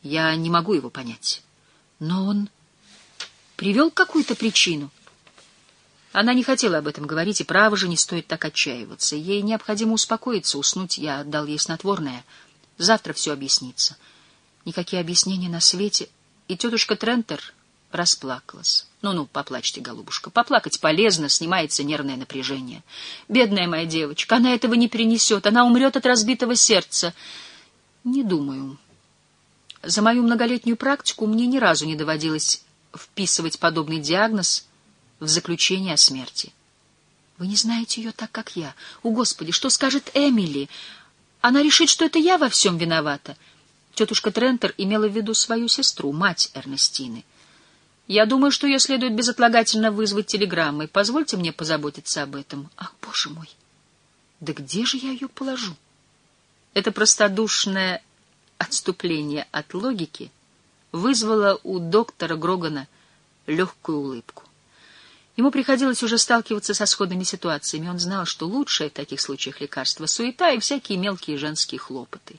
Я не могу его понять. Но он привел какую-то причину. Она не хотела об этом говорить, и право же не стоит так отчаиваться. Ей необходимо успокоиться, уснуть. Я дал ей снотворное. Завтра все объяснится. Никакие объяснения на свете. И тетушка Трентер расплакалась. Ну-ну, поплачьте, голубушка. Поплакать полезно, снимается нервное напряжение. Бедная моя девочка, она этого не перенесет. Она умрет от разбитого сердца. Не думаю. За мою многолетнюю практику мне ни разу не доводилось вписывать подобный диагноз в заключение о смерти. Вы не знаете ее так, как я. О, Господи, что скажет Эмили? Она решит, что это я во всем виновата. Тетушка Трентер имела в виду свою сестру, мать Эрнестины. Я думаю, что ее следует безотлагательно вызвать телеграммой. Позвольте мне позаботиться об этом. Ах, Боже мой! Да где же я ее положу? Это простодушное отступление от логики вызвало у доктора Грогана легкую улыбку. Ему приходилось уже сталкиваться со сходными ситуациями. Он знал, что лучшее в таких случаях лекарство — суета и всякие мелкие женские хлопоты.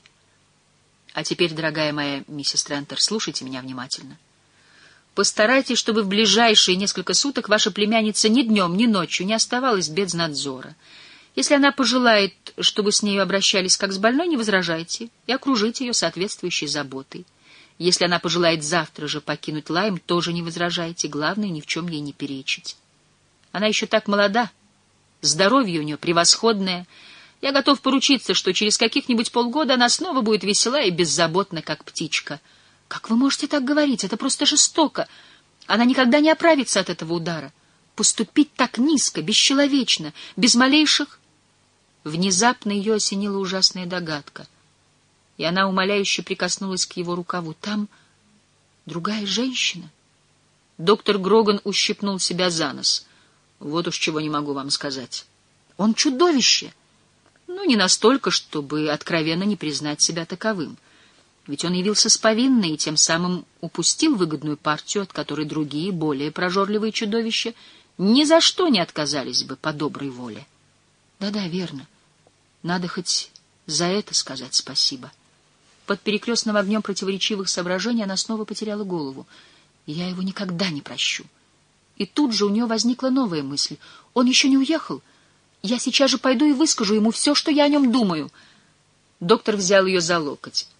А теперь, дорогая моя миссис Трентер, слушайте меня внимательно. Постарайтесь, чтобы в ближайшие несколько суток ваша племянница ни днем, ни ночью не оставалась без надзора. Если она пожелает, чтобы с нею обращались как с больной, не возражайте и окружите ее соответствующей заботой. Если она пожелает завтра же покинуть Лайм, тоже не возражайте. Главное, ни в чем ей не перечить. Она еще так молода, здоровье у нее превосходное. Я готов поручиться, что через каких-нибудь полгода она снова будет весела и беззаботна, как птичка. Как вы можете так говорить? Это просто жестоко. Она никогда не оправится от этого удара. Поступить так низко, бесчеловечно, без малейших... Внезапно ее осенила ужасная догадка, и она умоляюще прикоснулась к его рукаву. Там другая женщина. Доктор Гроган ущипнул себя за нос. Вот уж чего не могу вам сказать. Он чудовище. Ну, не настолько, чтобы откровенно не признать себя таковым. Ведь он явился с повинной и тем самым упустил выгодную партию, от которой другие, более прожорливые чудовища ни за что не отказались бы по доброй воле. Да-да, верно. Надо хоть за это сказать спасибо. Под перекрестным огнем противоречивых соображений она снова потеряла голову. Я его никогда не прощу. И тут же у нее возникла новая мысль. Он еще не уехал. Я сейчас же пойду и выскажу ему все, что я о нем думаю. Доктор взял ее за локоть.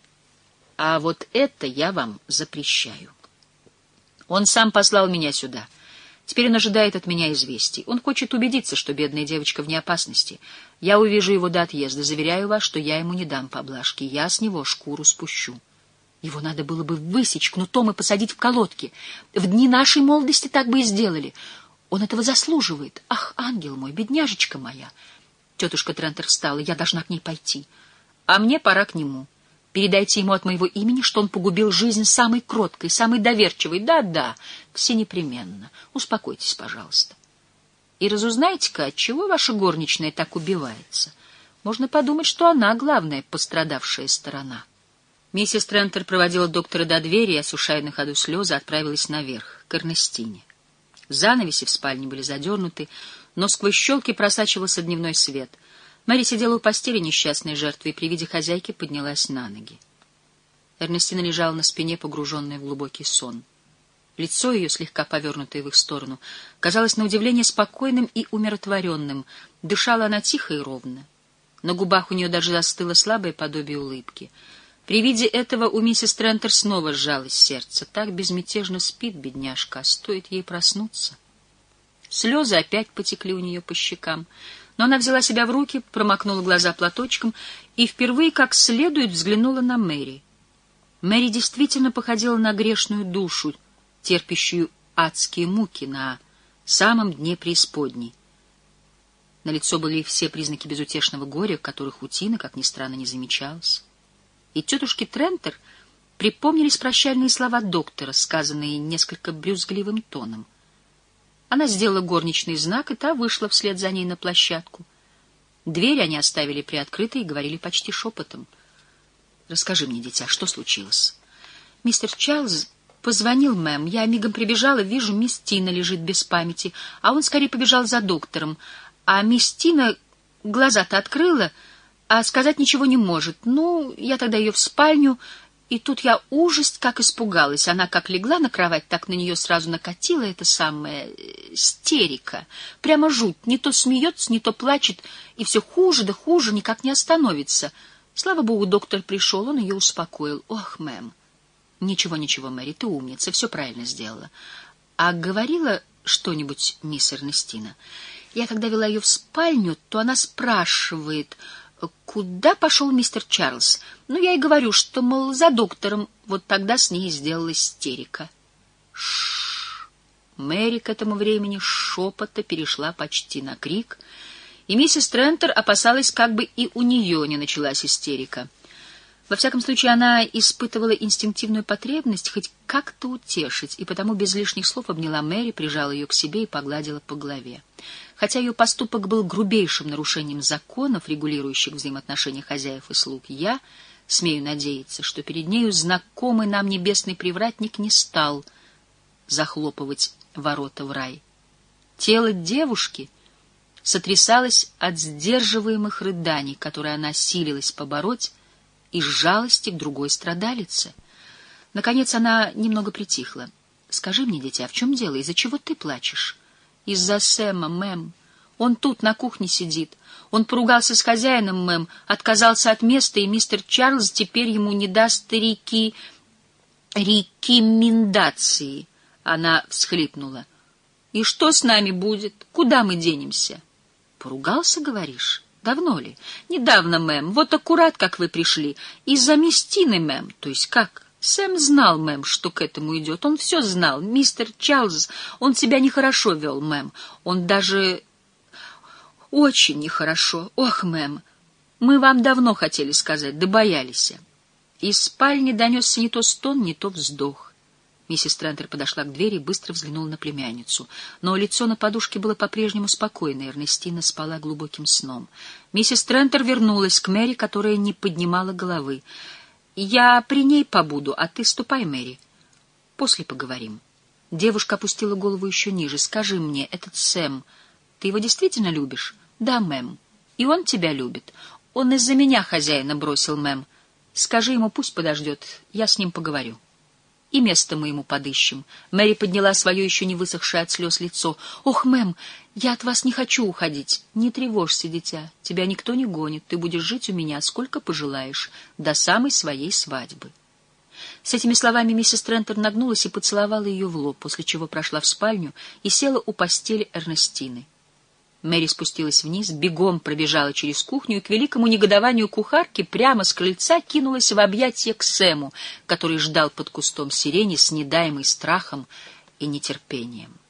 А вот это я вам запрещаю. Он сам послал меня сюда. Теперь он ожидает от меня известий. Он хочет убедиться, что бедная девочка вне опасности. Я увижу его до отъезда. Заверяю вас, что я ему не дам поблажки. Я с него шкуру спущу. Его надо было бы высечь кнутом и посадить в колодки. В дни нашей молодости так бы и сделали. Он этого заслуживает. Ах, ангел мой, бедняжечка моя. Тетушка Трентер встала. Я должна к ней пойти. А мне пора к нему. Передайте ему от моего имени, что он погубил жизнь самой кроткой, самой доверчивой. Да-да, все непременно. Успокойтесь, пожалуйста. И разузнайте-ка, отчего ваша горничная так убивается. Можно подумать, что она главная пострадавшая сторона. Миссис Трентер проводила доктора до двери и, осушая на ходу слезы, отправилась наверх, к Эрнестине. Занавеси в спальне были задернуты, но сквозь щелки просачивался дневной свет. Мэри сидела у постели несчастной жертвы и при виде хозяйки поднялась на ноги. Эрнестина лежала на спине, погруженная в глубокий сон. Лицо ее, слегка повернутое в их сторону, казалось на удивление спокойным и умиротворенным. Дышала она тихо и ровно. На губах у нее даже застыло слабое подобие улыбки. При виде этого у миссис Трентер снова сжалось сердце. Так безмятежно спит бедняжка, а стоит ей проснуться. Слезы опять потекли у нее по щекам, но она взяла себя в руки, промокнула глаза платочком и впервые как следует взглянула на Мэри. Мэри действительно походила на грешную душу, терпящую адские муки на самом дне преисподней. На лицо были все признаки безутешного горя, которых у Тины, как ни странно, не замечалось. И тетушке Трентер припомнились прощальные слова доктора, сказанные несколько брюзгливым тоном. Она сделала горничный знак, и та вышла вслед за ней на площадку. Дверь они оставили приоткрытой и говорили почти шепотом. «Расскажи мне, дитя, что случилось?» «Мистер Чарльз позвонил, мэм. Я мигом прибежала, вижу, мисс Тина лежит без памяти, а он скорее побежал за доктором. А мисс Тина глаза-то открыла, а сказать ничего не может. Ну, я тогда ее в спальню, И тут я ужас как испугалась. Она как легла на кровать, так на нее сразу накатила эта самая истерика. Прямо жуть. Не то смеется, не то плачет, и все хуже да хуже, никак не остановится. Слава богу, доктор пришел, он ее успокоил. Ох, мэм. Ничего, Мэри, ты умница, все правильно сделала. А говорила что-нибудь мисс Эрнестина? Я когда вела ее в спальню, то она спрашивает, куда пошел мистер Чарльз. Ну, я и говорю, что, мол, за доктором. Вот тогда с ней сделалась истерика. Шш. Мэри к этому времени шепота перешла почти на крик, и миссис Трентер опасалась, как бы и у нее не началась истерика. Во всяком случае, она испытывала инстинктивную потребность хоть как-то утешить, и потому без лишних слов обняла Мэри, прижала ее к себе и погладила по голове. Хотя ее поступок был грубейшим нарушением законов, регулирующих взаимоотношения хозяев и слуг, я смею надеяться, что перед нею знакомый нам небесный привратник не стал захлопывать ворота в рай. Тело девушки сотрясалось от сдерживаемых рыданий, которые она силилась побороть, из жалости к другой страдалице. Наконец она немного притихла. — Скажи мне, дитя, в чем дело? Из-за чего ты плачешь? — Из-за Сэма, мэм. Он тут, на кухне сидит. Он поругался с хозяином, мэм, отказался от места, и мистер Чарльз теперь ему не даст рекомендации. Она всхлипнула. — И что с нами будет? Куда мы денемся? — Поругался, говоришь? Давно ли? Недавно, мэм. Вот аккурат, как вы пришли. Из-за мисс Тины, мэм. То есть как? Сэм знал, мэм, что к этому идет. Он все знал. Мистер Чарльз, он себя нехорошо вел, мэм. Он даже очень нехорошо. Ох, мэм, мы вам давно хотели сказать, да боялись. Из спальни донесся не то стон, не то вздох. Миссис Трентер подошла к двери и быстро взглянула на племянницу. Но лицо на подушке было по-прежнему спокойно, Эрнестина спала глубоким сном. Миссис Трентер вернулась к Мэри, которая не поднимала головы. — Я при ней побуду, а ты ступай, Мэри. После поговорим. Девушка опустила голову еще ниже. — Скажи мне, этот Сэм, ты его действительно любишь? — Да, мэм. И он тебя любит. Он из-за меня хозяина бросил, мэм. Скажи ему, пусть подождет, я с ним поговорю. И место мы ему подыщем. Мэри подняла свое еще не высохшее от слез лицо. — Ох, мэм, я от вас не хочу уходить. Не тревожься, дитя. Тебя никто не гонит. Ты будешь жить у меня сколько пожелаешь, до самой своей свадьбы. С этими словами миссис Трентер нагнулась и поцеловала ее в лоб, после чего прошла в спальню и села у постели Эрнестины. Мэри спустилась вниз, бегом пробежала через кухню и к великому негодованию кухарки прямо с крыльца кинулась в объятия к Сэму, который ждал под кустом сирени с недаемым страхом и нетерпением.